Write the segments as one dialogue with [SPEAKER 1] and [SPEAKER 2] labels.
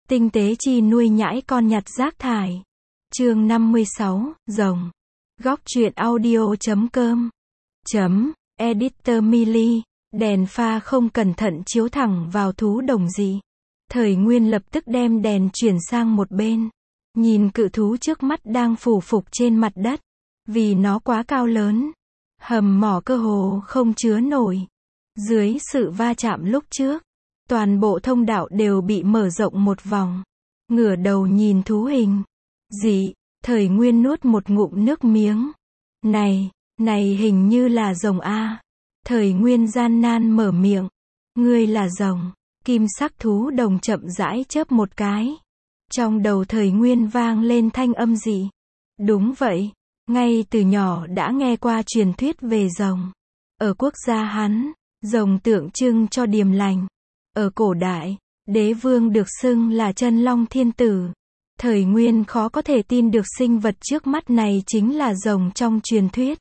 [SPEAKER 1] Tinh tế chi nuôi nhãi con nhặt rác thải. Chương 56, rồng. Góc truyện audio.com. Editor Millie, đèn pha không cẩn thận chiếu thẳng vào thú đồng dị. Thời Nguyên lập tức đem đèn chuyển sang một bên. Nhìn cự thú trước mắt đang phủ phục trên mặt đất. Vì nó quá cao lớn. Hầm mỏ cơ hồ không chứa nổi. Dưới sự va chạm lúc trước, toàn bộ thông đạo đều bị mở rộng một vòng. Ngửa đầu nhìn thú hình dị, Thời Nguyên nuốt một ngụm nước miếng. Này hình như là rồng a. Thời Nguyên gian nan mở miệng. Ngươi là rồng. Kim sắc thú đồng chậm rãi chớp một cái. Trong đầu Thời Nguyên vang lên thanh âm dị. Đúng vậy, ngay từ nhỏ đã nghe qua truyền thuyết về rồng. Ở quốc gia hắn, rồng tượng trưng cho điềm lành. Ở cổ đại, đế vương được xưng là chân long thiên tử. Thời Nguyên khó có thể tin được sinh vật trước mắt này chính là rồng trong truyền thuyết.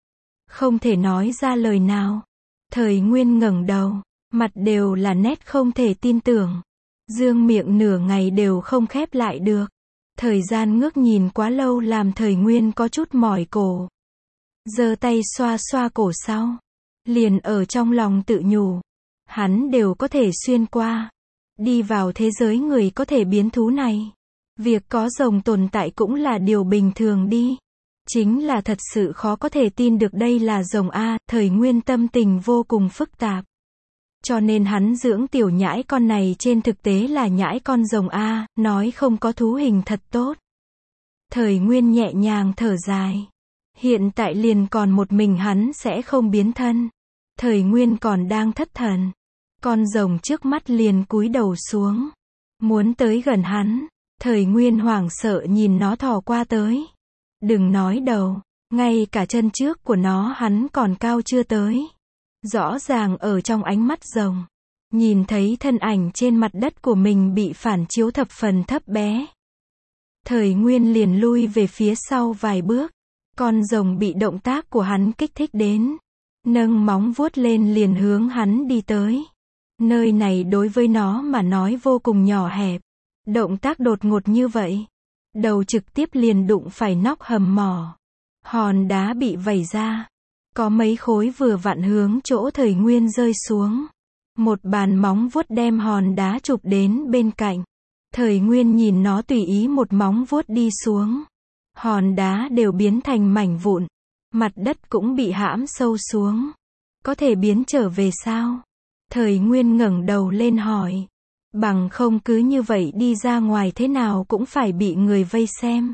[SPEAKER 1] Không thể nói ra lời nào. Thời Nguyên ngẩng đầu, mặt đều là nét không thể tin tưởng. Dương miệng nửa ngày đều không khép lại được. Thời gian ngước nhìn quá lâu làm Thời Nguyên có chút mỏi cổ. Giơ tay xoa xoa cổ sau. Liền ở trong lòng tự nhủ. Hắn đều có thể xuyên qua. Đi vào thế giới người có thể biến thú này. Việc có rồng tồn tại cũng là điều bình thường đi. Chính là thật sự khó có thể tin được đây là rồng a. Thời Nguyên tâm tình vô cùng phức tạp. Cho nên hắn dưỡng tiểu nhãi con này trên thực tế là nhãi con rồng a, nói không có thú hình thật tốt. Thời Nguyên nhẹ nhàng thở dài. Hiện tại liền còn một mình hắn sẽ không biến thân. Thời Nguyên còn đang thất thần. Con rồng trước mắt liền cúi đầu xuống. Muốn tới gần hắn. Thời Nguyên hoảng sợ nhìn nó thò qua tới. Đừng nói đầu, ngay cả chân trước của nó hắn còn cao chưa tới. Rõ ràng ở trong ánh mắt rồng, nhìn thấy thân ảnh trên mặt đất của mình bị phản chiếu thập phần thấp bé. Thời Nguyên liền lui về phía sau vài bước. Con rồng bị động tác của hắn kích thích đến. Nâng móng vuốt lên liền hướng hắn đi tới. Nơi này đối với nó mà nói vô cùng nhỏ hẹp. Động tác đột ngột như vậy. Đầu trực tiếp liền đụng phải nóc hầm mỏ. Hòn đá bị vẩy ra. Có mấy khối vừa vặn hướng chỗ Thời Nguyên rơi xuống. Một bàn móng vuốt đem hòn đá chụp đến bên cạnh. Thời Nguyên nhìn nó tùy ý một móng vuốt đi xuống. Hòn đá đều biến thành mảnh vụn. Mặt đất cũng bị hãm sâu xuống. Có thể biến trở về sao? Thời Nguyên ngẩng đầu lên hỏi. Bằng không cứ như vậy đi ra ngoài thế nào cũng phải bị người vây xem.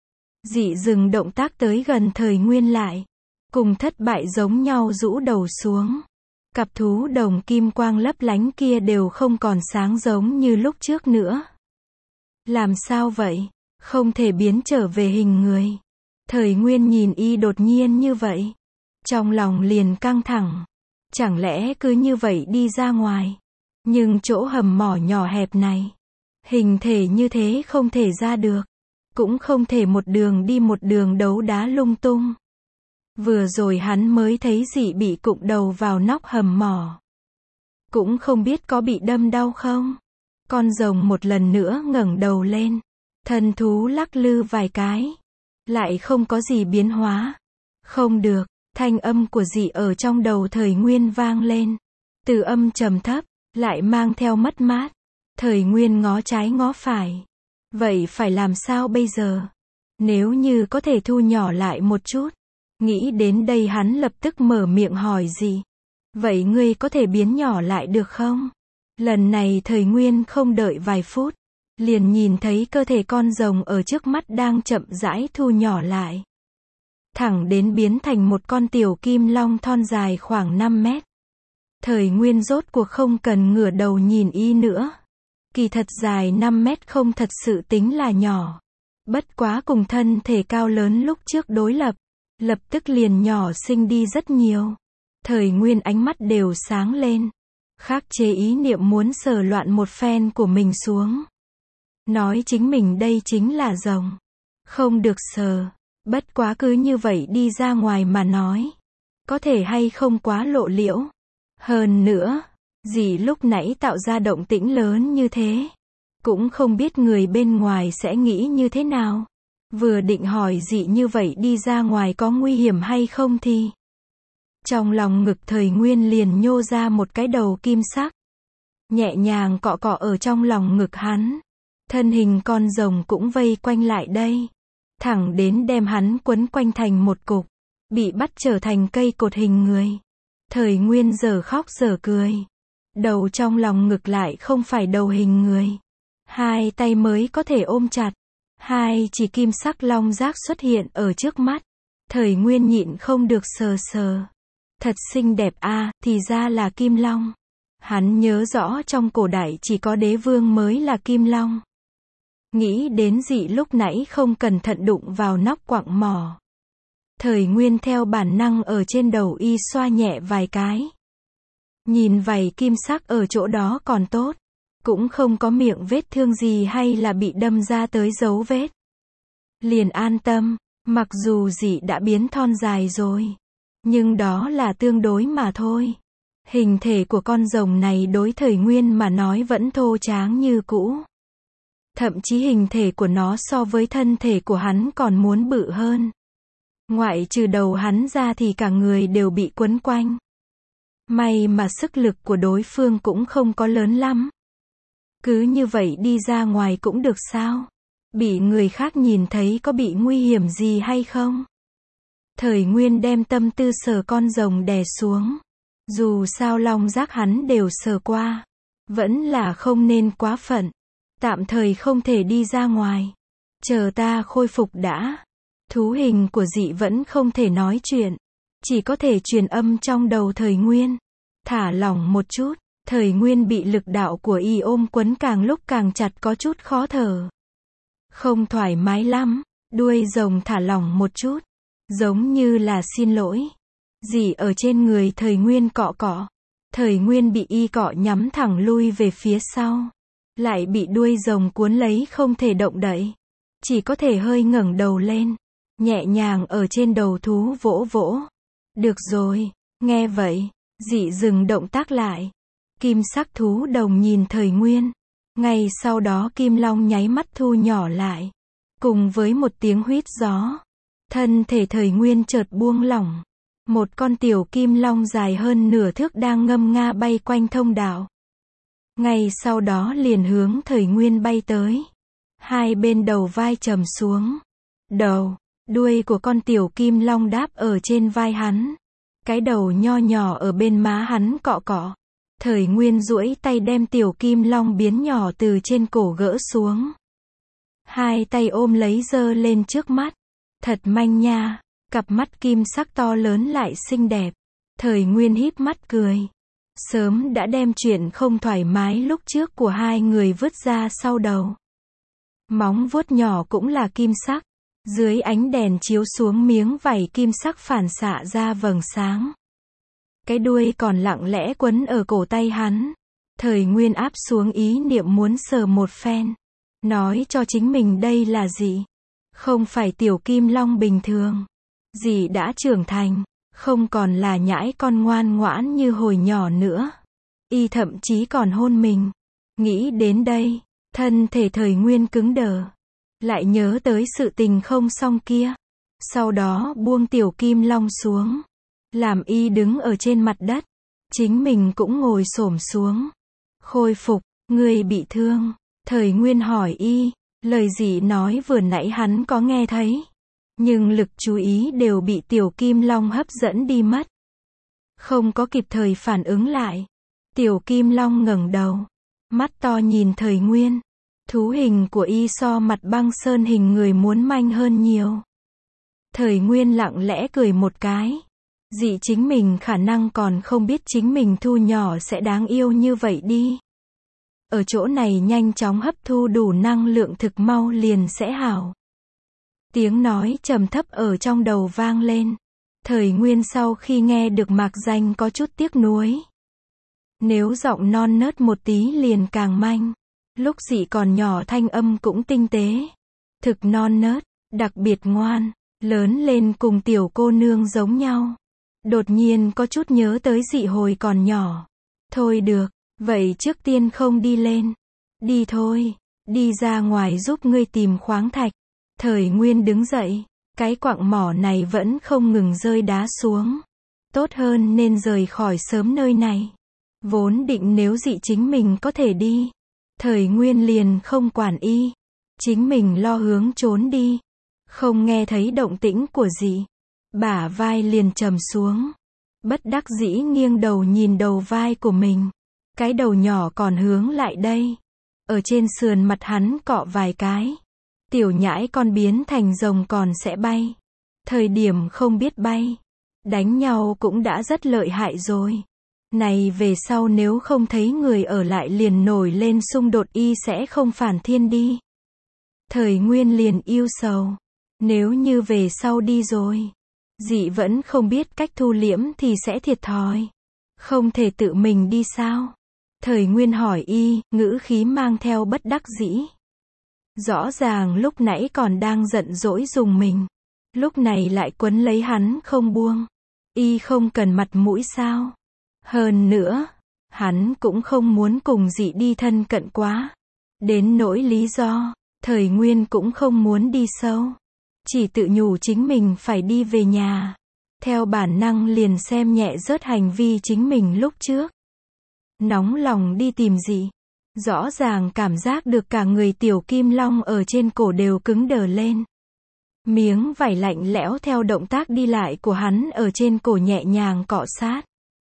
[SPEAKER 1] Dị dừng động tác tới gần Thời Nguyên lại. Cùng thất bại giống nhau rũ đầu xuống. Cặp thú đồng kim quang lấp lánh kia đều không còn sáng giống như lúc trước nữa. Làm sao vậy? Không thể biến trở về hình người. Thời Nguyên nhìn y đột nhiên như vậy. Trong lòng liền căng thẳng. Chẳng lẽ cứ như vậy đi ra ngoài? Nhưng chỗ hầm mỏ nhỏ hẹp này. Hình thể như thế không thể ra được. Cũng không thể một đường đi một đường đấu đá lung tung. Vừa rồi hắn mới thấy dị bị cụng đầu vào nóc hầm mỏ. Cũng không biết có bị đâm đau không? Con rồng một lần nữa ngẩng đầu lên. Thân thú lắc lư vài cái. Lại không có gì biến hóa. Không được, thanh âm của dị ở trong đầu Thời Nguyên vang lên. Từ âm trầm thấp, lại mang theo mất mát. Thời Nguyên ngó trái ngó phải. Vậy phải làm sao bây giờ? Nếu như có thể thu nhỏ lại một chút. Nghĩ đến đây hắn lập tức mở miệng hỏi dị. Vậy ngươi có thể biến nhỏ lại được không? Lần này Thời Nguyên không đợi vài phút. Liền nhìn thấy cơ thể con rồng ở trước mắt đang chậm rãi thu nhỏ lại. Thẳng đến biến thành một con tiểu kim long thon dài khoảng 5 mét. Thời Nguyên rốt cuộc không cần ngửa đầu nhìn y nữa. Kỳ thật dài 5 mét không thật sự tính là nhỏ. Bất quá cùng thân thể cao lớn lúc trước đối lập. Lập tức liền nhỏ xinh đi rất nhiều. Thời Nguyên ánh mắt đều sáng lên. Khắc chế ý niệm muốn sờ loạn một phen của mình xuống. Nói chính mình đây chính là rồng. Không được sờ. Bất quá cứ như vậy đi ra ngoài mà nói. Có thể hay không quá lộ liễu. Hơn nữa, dị lúc nãy tạo ra động tĩnh lớn như thế. Cũng không biết người bên ngoài sẽ nghĩ như thế nào. Vừa định hỏi dị như vậy đi ra ngoài có nguy hiểm hay không thì trong lòng ngực Thời Nguyên liền nhô ra một cái đầu kim sắc. Nhẹ nhàng cọ cọ ở trong lòng ngực hắn. Thân hình con rồng cũng vây quanh lại đây. Thẳng đến đem hắn quấn quanh thành một cục. Bị bắt trở thành cây cột hình người. Thời Nguyên giờ khóc giờ cười. Đầu trong lòng ngực lại không phải đầu hình người. Hai tay mới có thể ôm chặt. Hai chỉ kim sắc long giác xuất hiện ở trước mắt. Thời Nguyên nhịn không được sờ sờ. Thật xinh đẹp a, thì ra là kim long. Hắn nhớ rõ trong cổ đại chỉ có đế vương mới là kim long. Nghĩ đến dị lúc nãy không cẩn thận đụng vào nóc quặng mỏ. Thời Nguyên theo bản năng ở trên đầu y xoa nhẹ vài cái. Nhìn vảy kim sắc ở chỗ đó còn tốt. Cũng không có miệng vết thương gì hay là bị đâm ra tới dấu vết. Liền an tâm, mặc dù dị đã biến thon dài rồi. Nhưng đó là tương đối mà thôi. Hình thể của con rồng này đối Thời Nguyên mà nói vẫn thô tráng như cũ. Thậm chí hình thể của nó so với thân thể của hắn còn muốn bự hơn. Ngoại trừ đầu hắn ra thì cả người đều bị quấn quanh. May mà sức lực của đối phương cũng không có lớn lắm. Cứ như vậy đi ra ngoài cũng được sao? Bị người khác nhìn thấy có bị nguy hiểm gì hay không? Thời Nguyên đem tâm tư sờ con rồng đè xuống. Dù sao long giác hắn đều sờ qua. Vẫn là không nên quá phận. Tạm thời không thể đi ra ngoài. Chờ ta khôi phục đã. Thú hình của dị vẫn không thể nói chuyện. Chỉ có thể truyền âm trong đầu Thời Nguyên. Thả lỏng một chút. Thời Nguyên bị lực đạo của y ôm quấn càng lúc càng chặt có chút khó thở. Không thoải mái lắm. Đuôi rồng thả lỏng một chút. Giống như là xin lỗi. Dị ở trên người Thời Nguyên cọ cọ. Thời Nguyên bị y cọ nhắm thẳng lui về phía sau. Lại bị đuôi rồng cuốn lấy không thể động đậy. Chỉ có thể hơi ngẩng đầu lên. Nhẹ nhàng ở trên đầu thú vỗ vỗ. Được rồi, nghe vậy. Dị dừng động tác lại. Kim sắc thú đồng nhìn Thời Nguyên. Ngay sau đó Kim Long nháy mắt thu nhỏ lại. Cùng với một tiếng huýt gió. Thân thể Thời Nguyên chợt buông lỏng. Một con tiểu Kim Long dài hơn nửa thước đang ngâm nga bay quanh thông đạo. Ngay sau đó liền hướng Thời Nguyên bay tới. Hai bên đầu vai trầm xuống. Đầu, đuôi của con tiểu Kim Long đáp ở trên vai hắn. Cái đầu nho nhỏ ở bên má hắn cọ cọ. Thời Nguyên duỗi tay đem tiểu Kim Long biến nhỏ từ trên cổ gỡ xuống. Hai tay ôm lấy giơ lên trước mắt. Thật manh nha, cặp mắt kim sắc to lớn lại xinh đẹp. Thời Nguyên híp mắt cười. Sớm đã đem chuyện không thoải mái lúc trước của hai người vứt ra sau đầu. Móng vuốt nhỏ cũng là kim sắc. Dưới ánh đèn chiếu xuống miếng vảy kim sắc phản xạ ra vầng sáng. Cái đuôi còn lặng lẽ quấn ở cổ tay hắn. Thời Nguyên áp xuống ý niệm muốn sờ một phen. Nói cho chính mình đây là gì? Không phải tiểu Kim Long bình thường. Dì đã trưởng thành. Không còn là nhãi con ngoan ngoãn như hồi nhỏ nữa. Y thậm chí còn hôn mình. Nghĩ đến đây. Thân thể Thời Nguyên cứng đờ. Lại nhớ tới sự tình không xong kia. Sau đó buông tiểu Kim Long xuống. Làm y đứng ở trên mặt đất. Chính mình cũng ngồi xổm xuống. Khôi phục, người bị thương. Thời Nguyên hỏi y. Lời gì nói vừa nãy hắn có nghe thấy. Nhưng lực chú ý đều bị tiểu Kim Long hấp dẫn đi mất. Không có kịp thời phản ứng lại. Tiểu Kim Long ngẩng đầu. Mắt to nhìn Thời Nguyên. Thú hình của y so mặt băng sơn hình người muốn manh hơn nhiều. Thời Nguyên lặng lẽ cười một cái. Dị chính mình khả năng còn không biết chính mình thu nhỏ sẽ đáng yêu như vậy đi. Ở chỗ này nhanh chóng hấp thu đủ năng lượng thực mau liền sẽ hảo. Tiếng nói trầm thấp ở trong đầu vang lên. Thời Nguyên sau khi nghe được mạc danh có chút tiếc nuối. Nếu giọng non nớt một tí liền càng manh. Lúc dị còn nhỏ thanh âm cũng tinh tế. Thực non nớt, đặc biệt ngoan, lớn lên cùng tiểu cô nương giống nhau. Đột nhiên có chút nhớ tới dị hồi còn nhỏ. Thôi được, vậy trước tiên không đi lên. Đi thôi. Đi ra ngoài giúp ngươi tìm khoáng thạch. Thời Nguyên đứng dậy. Cái quặng mỏ này vẫn không ngừng rơi đá xuống. Tốt hơn nên rời khỏi sớm nơi này. Vốn định nếu dị chính mình có thể đi. Thời Nguyên liền không quản y. Chính mình lo hướng trốn đi. Không nghe thấy động tĩnh của dị. Bả vai liền trầm xuống. Bất đắc dĩ nghiêng đầu nhìn đầu vai của mình. Cái đầu nhỏ còn hướng lại đây. Ở trên sườn mặt hắn cọ vài cái. Tiểu nhãi con biến thành rồng còn sẽ bay. Thời điểm không biết bay. Đánh nhau cũng đã rất lợi hại rồi. Này về sau nếu không thấy người ở lại liền nổi lên xung đột y sẽ không phản thiên đi. Thời Nguyên liền yêu sầu. Nếu như về sau đi rồi. Dị vẫn không biết cách thu liễm thì sẽ thiệt thòi. Không thể tự mình đi sao? Thời Nguyên hỏi y, ngữ khí mang theo bất đắc dĩ. Rõ ràng lúc nãy còn đang giận dỗi dùng mình. Lúc này lại quấn lấy hắn không buông. Y không cần mặt mũi sao? Hơn nữa, hắn cũng không muốn cùng dị đi thân cận quá. Đến nỗi lý do, Thời Nguyên cũng không muốn đi sâu. Chỉ tự nhủ chính mình phải đi về nhà. Theo bản năng liền xem nhẹ rớt hành vi chính mình lúc trước. Nóng lòng đi tìm dị. Rõ ràng cảm giác được cả người tiểu kim long ở trên cổ đều cứng đờ lên. Miếng vải lạnh lẽo theo động tác đi lại của hắn ở trên cổ nhẹ nhàng cọ sát.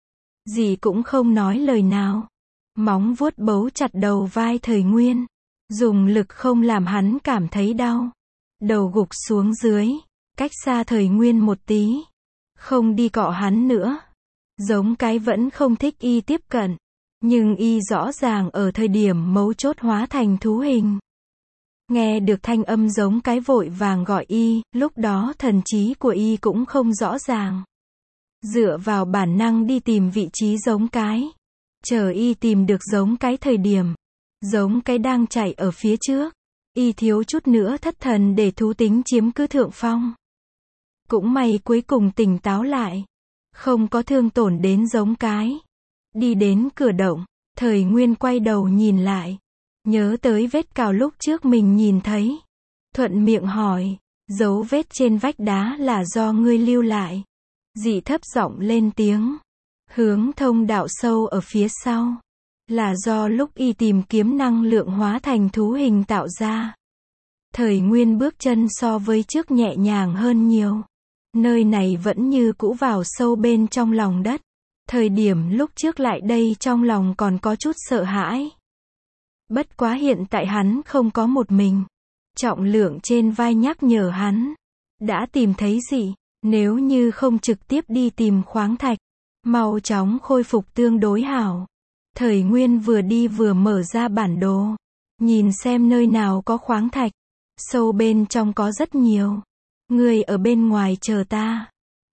[SPEAKER 1] Dì cũng không nói lời nào. Móng vuốt bấu chặt đầu vai Thời Nguyên. Dùng lực không làm hắn cảm thấy đau. Đầu gục xuống dưới. Cách xa Thời Nguyên một tí. Không đi cọ hắn nữa. Giống cái vẫn không thích y tiếp cận. Nhưng y rõ ràng ở thời điểm mấu chốt hóa thành thú hình. Nghe được thanh âm giống cái vội vàng gọi y, lúc đó thần trí của y cũng không rõ ràng. Dựa vào bản năng đi tìm vị trí giống cái. Chờ y tìm được giống cái thời điểm. Giống cái đang chạy ở phía trước. Y thiếu chút nữa thất thần để thú tính chiếm cứ thượng phong. Cũng may cuối cùng tỉnh táo lại. Không có thương tổn đến giống cái. Đi đến cửa động, Thời Nguyên quay đầu nhìn lại. Nhớ tới vết cào lúc trước mình nhìn thấy. Thuận miệng hỏi, dấu vết trên vách đá là do ngươi lưu lại. Dị thấp giọng lên tiếng. Hướng thông đạo sâu ở phía sau. Là do lúc y tìm kiếm năng lượng hóa thành thú hình tạo ra. Thời Nguyên bước chân so với trước nhẹ nhàng hơn nhiều. Nơi này vẫn như cũ vào sâu bên trong lòng đất. Thời điểm lúc trước lại đây trong lòng còn có chút sợ hãi. Bất quá hiện tại hắn không có một mình. Trọng lượng trên vai nhắc nhở hắn. Đã tìm thấy gì? Nếu như không trực tiếp đi tìm khoáng thạch. Mau chóng khôi phục tương đối hảo. Thời Nguyên vừa đi vừa mở ra bản đồ. Nhìn xem nơi nào có khoáng thạch. Sâu bên trong có rất nhiều. Người ở bên ngoài chờ ta.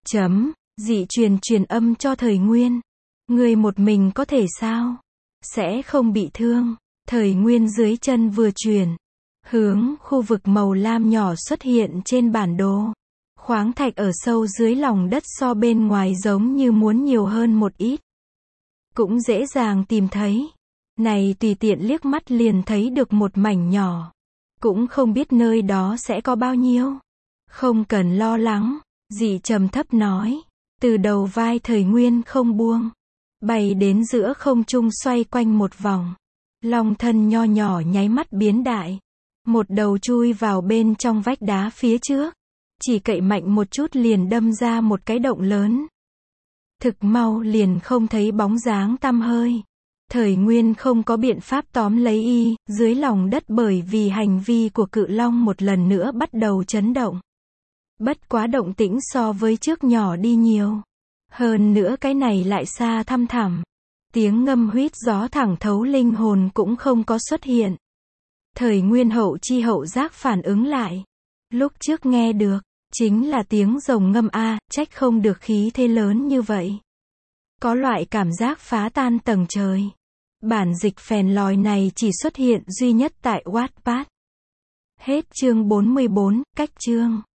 [SPEAKER 1] Dị truyền âm cho Thời Nguyên. Người một mình có thể sao? Sẽ không bị thương. Thời Nguyên dưới chân vừa chuyển. Hướng khu vực màu lam nhỏ xuất hiện trên bản đồ. Khoáng thạch ở sâu dưới lòng đất so bên ngoài giống như muốn nhiều hơn một ít. Cũng dễ dàng tìm thấy. Này tùy tiện liếc mắt liền thấy được một mảnh nhỏ. Cũng không biết nơi đó sẽ có bao nhiêu. Không cần lo lắng. Dị trầm thấp nói. Từ đầu vai Thời Nguyên không buông. Bay đến giữa không trung xoay quanh một vòng. Long thân nho nhỏ nháy mắt biến đại. Một đầu chui vào bên trong vách đá phía trước. Chỉ cậy mạnh một chút liền đâm ra một cái động lớn. Thực mau liền không thấy bóng dáng tăm hơi. Thời Nguyên không có biện pháp tóm lấy y, dưới lòng đất bởi vì hành vi của cự long một lần nữa bắt đầu chấn động. Bất quá động tĩnh so với trước nhỏ đi nhiều. Hơn nữa cái này lại xa thăm thẳm. Tiếng ngâm huýt gió thẳng thấu linh hồn cũng không có xuất hiện. Thời Nguyên hậu chi hậu giác phản ứng lại. Lúc trước nghe được, chính là tiếng rồng ngâm a, trách không được khí thế lớn như vậy. Có loại cảm giác phá tan tầng trời. Bản dịch phèn lòi này chỉ xuất hiện duy nhất tại Wattpad. Hết chương 44, cách chương.